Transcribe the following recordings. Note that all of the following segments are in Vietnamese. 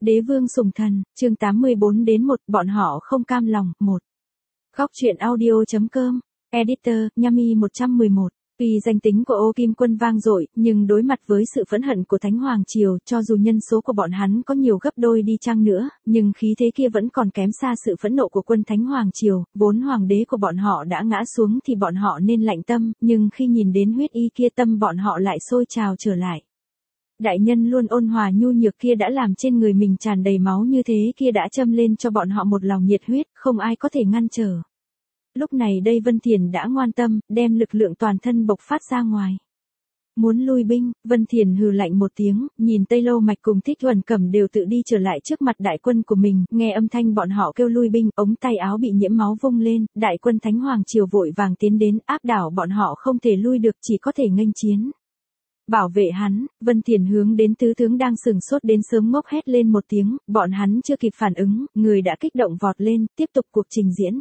Đế vương sủng thần, chương 84 đến 1, bọn họ không cam lòng, 1. Góc truyện audio.com, Editor, Yami 111. Tuy danh tính của Ô Kim Quân vang dội, nhưng đối mặt với sự phẫn hận của Thánh Hoàng Triều, cho dù nhân số của bọn hắn có nhiều gấp đôi đi chăng nữa, nhưng khí thế kia vẫn còn kém xa sự phẫn nộ của quân Thánh Hoàng Triều, vốn hoàng đế của bọn họ đã ngã xuống thì bọn họ nên lạnh tâm, nhưng khi nhìn đến huyết y kia tâm bọn họ lại sôi trào trở lại. Đại nhân luôn ôn hòa nhu nhược kia đã làm trên người mình tràn đầy máu như thế kia đã châm lên cho bọn họ một lòng nhiệt huyết, không ai có thể ngăn trở. Lúc này đây Vân Thiền đã ngoan tâm, đem lực lượng toàn thân bộc phát ra ngoài. Muốn lui binh, Vân Thiền hừ lạnh một tiếng, nhìn Tây Lâu Mạch cùng Thích Huẩn Cẩm đều tự đi trở lại trước mặt đại quân của mình, nghe âm thanh bọn họ kêu lui binh, ống tay áo bị nhiễm máu vung lên, đại quân Thánh Hoàng Triều vội vàng tiến đến, áp đảo bọn họ không thể lui được, chỉ có thể nghênh chiến. Bảo vệ hắn, Vân Thiền hướng đến tứ tướng đang sừng sốt đến sớm ngốc hét lên một tiếng, bọn hắn chưa kịp phản ứng, người đã kích động vọt lên, tiếp tục cuộc trình diễn.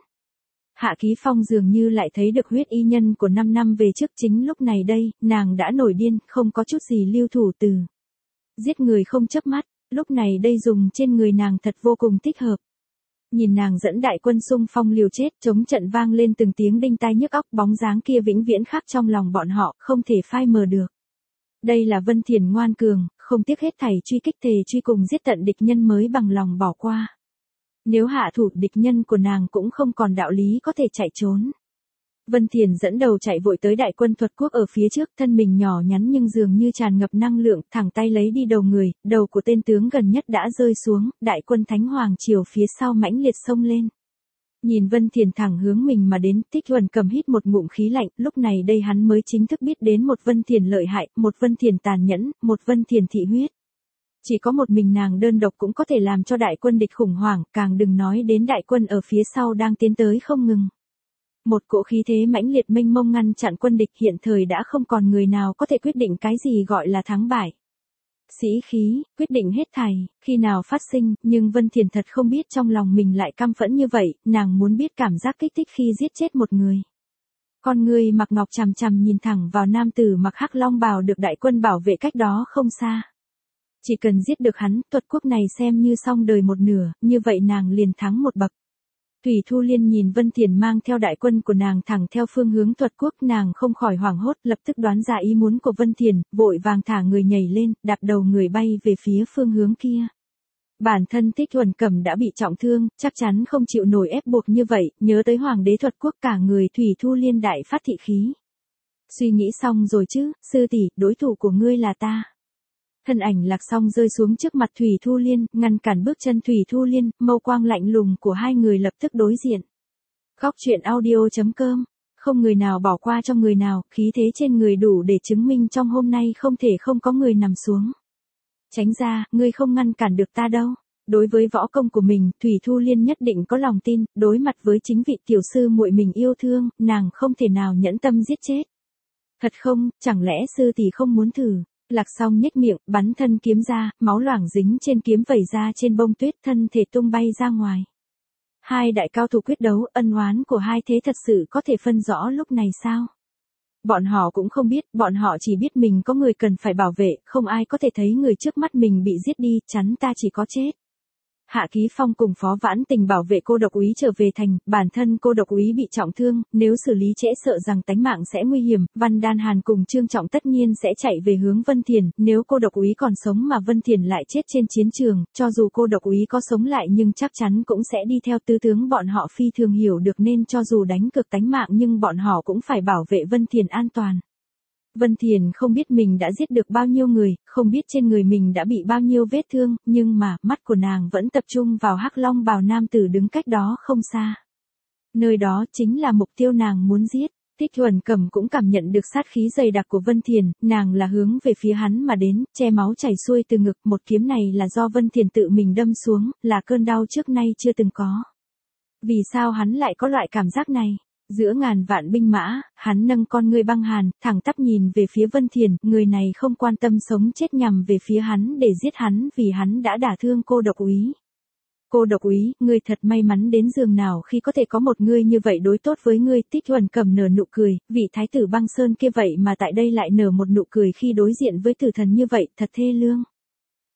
Hạ Ký Phong dường như lại thấy được huyết y nhân của 5 năm về trước, chính lúc này đây, nàng đã nổi điên, không có chút gì lưu thủ từ. Giết người không chớp mắt, lúc này đây dùng trên người nàng thật vô cùng thích hợp. Nhìn nàng dẫn đại quân xung phong liều chết, chống trận vang lên từng tiếng đinh tai nhức óc, bóng dáng kia vĩnh viễn khắc trong lòng bọn họ, không thể phai mờ được. Đây là Vân Thiền ngoan cường, không tiếc hết thảy truy kích thề truy cùng giết tận địch nhân mới bằng lòng bỏ qua. Nếu hạ thủ địch nhân của nàng cũng không còn đạo lý có thể chạy trốn. Vân Thiền dẫn đầu chạy vội tới đại quân Thuật Quốc ở phía trước, thân mình nhỏ nhắn nhưng dường như tràn ngập năng lượng, thẳng tay lấy đi đầu người, đầu của tên tướng gần nhất đã rơi xuống, đại quân Thánh Hoàng Triều phía sau mãnh liệt xông lên. Nhìn Vân Thiền thẳng hướng mình mà đến, Thích Huẩn Cẩm hít một ngụm khí lạnh, lúc này đây hắn mới chính thức biết đến một Vân Thiền lợi hại, một Vân Thiền tàn nhẫn, một Vân Thiền thị huyết. Chỉ có một mình nàng đơn độc cũng có thể làm cho đại quân địch khủng hoảng, càng đừng nói đến đại quân ở phía sau đang tiến tới không ngừng. Một cỗ khí thế mãnh liệt mênh mông ngăn chặn quân địch, hiện thời đã không còn người nào có thể quyết định cái gì gọi là thắng bại. Sĩ khí, quyết định hết thảy, khi nào phát sinh, nhưng Vân Thiền thật không biết trong lòng mình lại căm phẫn như vậy, nàng muốn biết cảm giác kích thích khi giết chết một người. Con người mặc ngọc chằm chằm nhìn thẳng vào nam tử mặc hắc long bào được đại quân bảo vệ cách đó không xa. Chỉ cần giết được hắn, Thuật Quốc này xem như xong đời một nửa, như vậy nàng liền thắng một bậc. Thủy Thu Liên nhìn Vân Thiền mang theo đại quân của nàng thẳng theo phương hướng Thuật Quốc, nàng không khỏi hoảng hốt, lập tức đoán ra ý muốn của Vân Thiền, vội vàng thả người nhảy lên, đạp đầu người bay về phía phương hướng kia. Bản thân Thích Huẩn Cẩm đã bị trọng thương, chắc chắn không chịu nổi ép buộc như vậy, nhớ tới Hoàng đế Thuật Quốc cả người Thủy Thu Liên đại phát thị khí. Suy nghĩ xong rồi chứ, sư tỷ, đối thủ của ngươi là ta. Thân ảnh Lạc Song rơi xuống trước mặt Thủy Thu Liên, ngăn cản bước chân Thủy Thu Liên, mâu quang lạnh lùng của hai người lập tức đối diện. Góc truyện audio.com, không người nào bỏ qua trong người nào, khí thế trên người đủ để chứng minh trong hôm nay không thể không có người nằm xuống. Tránh ra, ngươi không ngăn cản được ta đâu. Đối với võ công của mình, Thủy Thu Liên nhất định có lòng tin, đối mặt với chính vị tiểu sư muội mình yêu thương, nàng không thể nào nhẫn tâm giết chết. Thật không, chẳng lẽ sư tỷ không muốn thử? Lạc Song nhếch miệng, bắn thân kiếm ra, máu loảng dính trên kiếm vẩy ra trên bông tuyết, thân thể tung bay ra ngoài. Hai đại cao thủ quyết đấu, ân oán của hai thế thật sự có thể phân rõ lúc này sao? Bọn họ cũng không biết, bọn họ chỉ biết mình có người cần phải bảo vệ, không ai có thể thấy người trước mắt mình bị giết đi, chắn ta chỉ có chết. Hạ Ký Phong cùng Phó Vãn Tình bảo vệ Cô Độc Úy trở về thành, bản thân Cô Độc Úy bị trọng thương, nếu xử lý trễ sợ rằng tánh mạng sẽ nguy hiểm, Văn Đan Hàn cùng Trương Trọng tất nhiên sẽ chạy về hướng Vân Thiền, nếu Cô Độc Úy còn sống mà Vân Thiền lại chết trên chiến trường, cho dù Cô Độc Úy có sống lại nhưng chắc chắn cũng sẽ đi theo tứ tướng bọn họ phi thường hiểu được nên cho dù đánh cược tánh mạng nhưng bọn họ cũng phải bảo vệ Vân Thiền an toàn. Vân Thiền không biết mình đã giết được bao nhiêu người, không biết trên người mình đã bị bao nhiêu vết thương, nhưng mà, mắt của nàng vẫn tập trung vào hắc long bào nam tử đứng cách đó không xa. Nơi đó chính là mục tiêu nàng muốn giết. Thích Huẩn Cẩm cũng cảm nhận được sát khí dày đặc của Vân Thiền, nàng là hướng về phía hắn mà đến, che máu chảy xuôi từ ngực, một kiếm này là do Vân Thiền tự mình đâm xuống, là cơn đau trước nay chưa từng có. Vì sao hắn lại có loại cảm giác này? Giữa ngàn vạn binh mã, hắn nâng con ngươi băng hàn, thẳng tắp nhìn về phía Vân Thiền, người này không quan tâm sống chết nhằm về phía hắn để giết hắn vì hắn đã đả thương Cô Độc Úy. Cô Độc Úy, ngươi thật may mắn đến giường nào khi có thể có một ngươi như vậy đối tốt với ngươi. Thích Huẩn Cẩm nở nụ cười, vị thái tử băng sơn kia vậy mà tại đây lại nở một nụ cười khi đối diện với tử thần như vậy, thật thê lương.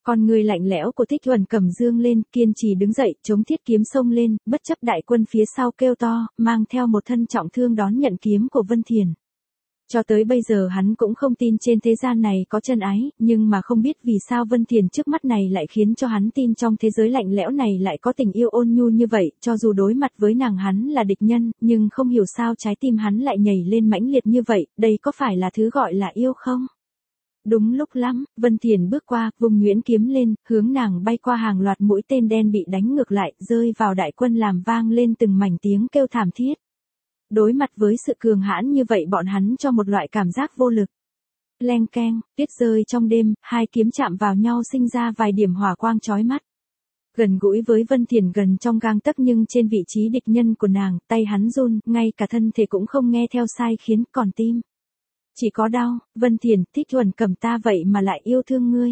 Con người lạnh lẽo của Thích Uẩn Cẩm dương lên, kiên trì đứng dậy, chống thiết kiếm xông lên, bất chấp đại quân phía sau kêu to, mang theo một thân trọng thương đón nhận kiếm của Vân Thiền. Cho tới bây giờ hắn cũng không tin trên thế gian này có chân ái, nhưng mà không biết vì sao Vân Thiền trước mắt này lại khiến cho hắn tin trong thế giới lạnh lẽo này lại có tình yêu ôn nhu như vậy, cho dù đối mặt với nàng hắn là địch nhân, nhưng không hiểu sao trái tim hắn lại nhảy lên mãnh liệt như vậy, đây có phải là thứ gọi là yêu không? Đúng lúc lắm, Vân Thiền bước qua, vùng nhuyễn kiếm lên, hướng nàng bay qua hàng loạt mũi tên đen bị đánh ngược lại, rơi vào đại quân làm vang lên từng mảnh tiếng kêu thảm thiết. Đối mặt với sự cường hãn như vậy bọn hắn cho một loại cảm giác vô lực. Leng keng, tuyết rơi trong đêm, hai kiếm chạm vào nhau sinh ra vài điểm hỏa quang chói mắt. Gần gũi với Vân Thiền gần trong gang tấc nhưng trên vị trí địch nhân của nàng, tay hắn run, ngay cả thân thể cũng không nghe theo sai khiến, còn tim. Chỉ có đau, Vân Thiền, Thích Uẩn Cẩm ta vậy mà lại yêu thương ngươi.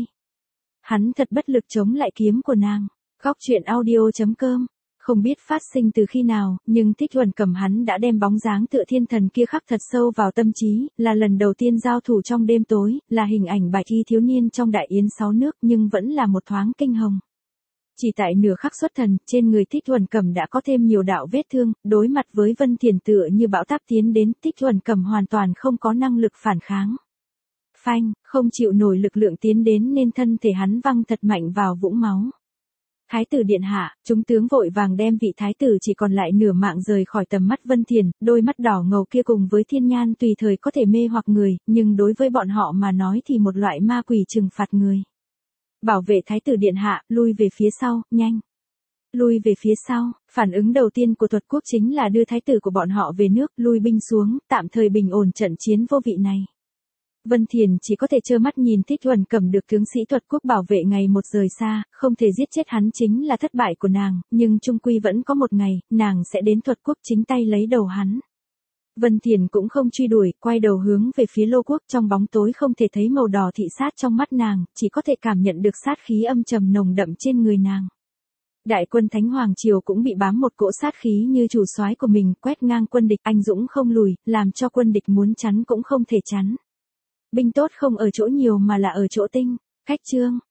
Hắn thật bất lực chống lại kiếm của nàng. Góc truyện audio.com. Không biết phát sinh từ khi nào, nhưng Thích Uẩn Cẩm hắn đã đem bóng dáng tựa thiên thần kia khắc thật sâu vào tâm trí, là lần đầu tiên giao thủ trong đêm tối, là hình ảnh bạch y thiếu niên trong đại yến 6 nước nhưng vẫn là một thoáng kinh hồng. Chỉ tại nửa khắc xuất thần, trên người Thích Uẩn Cẩm đã có thêm nhiều đạo vết thương, đối mặt với Vân Thiền tựa như bão táp tiến đến, Thích Uẩn Cẩm hoàn toàn không có năng lực phản kháng. Phanh, không chịu nổi lực lượng tiến đến nên thân thể hắn văng thật mạnh vào vũng máu. Thái tử điện hạ, chúng tướng vội vàng đem vị thái tử chỉ còn lại nửa mạng rời khỏi tầm mắt Vân Thiền, đôi mắt đỏ ngầu kia cùng với thiên nhan tùy thời có thể mê hoặc người, nhưng đối với bọn họ mà nói thì một loại ma quỷ trừng phạt người. Bảo vệ thái tử điện hạ, lui về phía sau, nhanh. Lui về phía sau, phản ứng đầu tiên của Thuật Quốc chính là đưa thái tử của bọn họ về nước, lui binh xuống, tạm thời bình ổn trận chiến vô vị này. Vân Thiền chỉ có thể trơ mắt nhìn Thích Uẩn Cẩm được tướng sĩ Thuật Quốc bảo vệ ngày một rời xa, không thể giết chết hắn chính là thất bại của nàng, nhưng chung quy vẫn có một ngày, nàng sẽ đến Thuật Quốc chính tay lấy đầu hắn. Vân Thiền cũng không truy đuổi, quay đầu hướng về phía Lô Quốc, trong bóng tối không thể thấy màu đỏ thị sát trong mắt nàng, chỉ có thể cảm nhận được sát khí âm trầm nồng đậm trên người nàng. Đại quân Thánh Hoàng Triều cũng bị bám một cỗ sát khí như chủ soái của mình, quét ngang quân địch, anh dũng không lùi, làm cho quân địch muốn chắn cũng không thể chắn. Binh tốt không ở chỗ nhiều mà là ở chỗ tinh. Khách chương.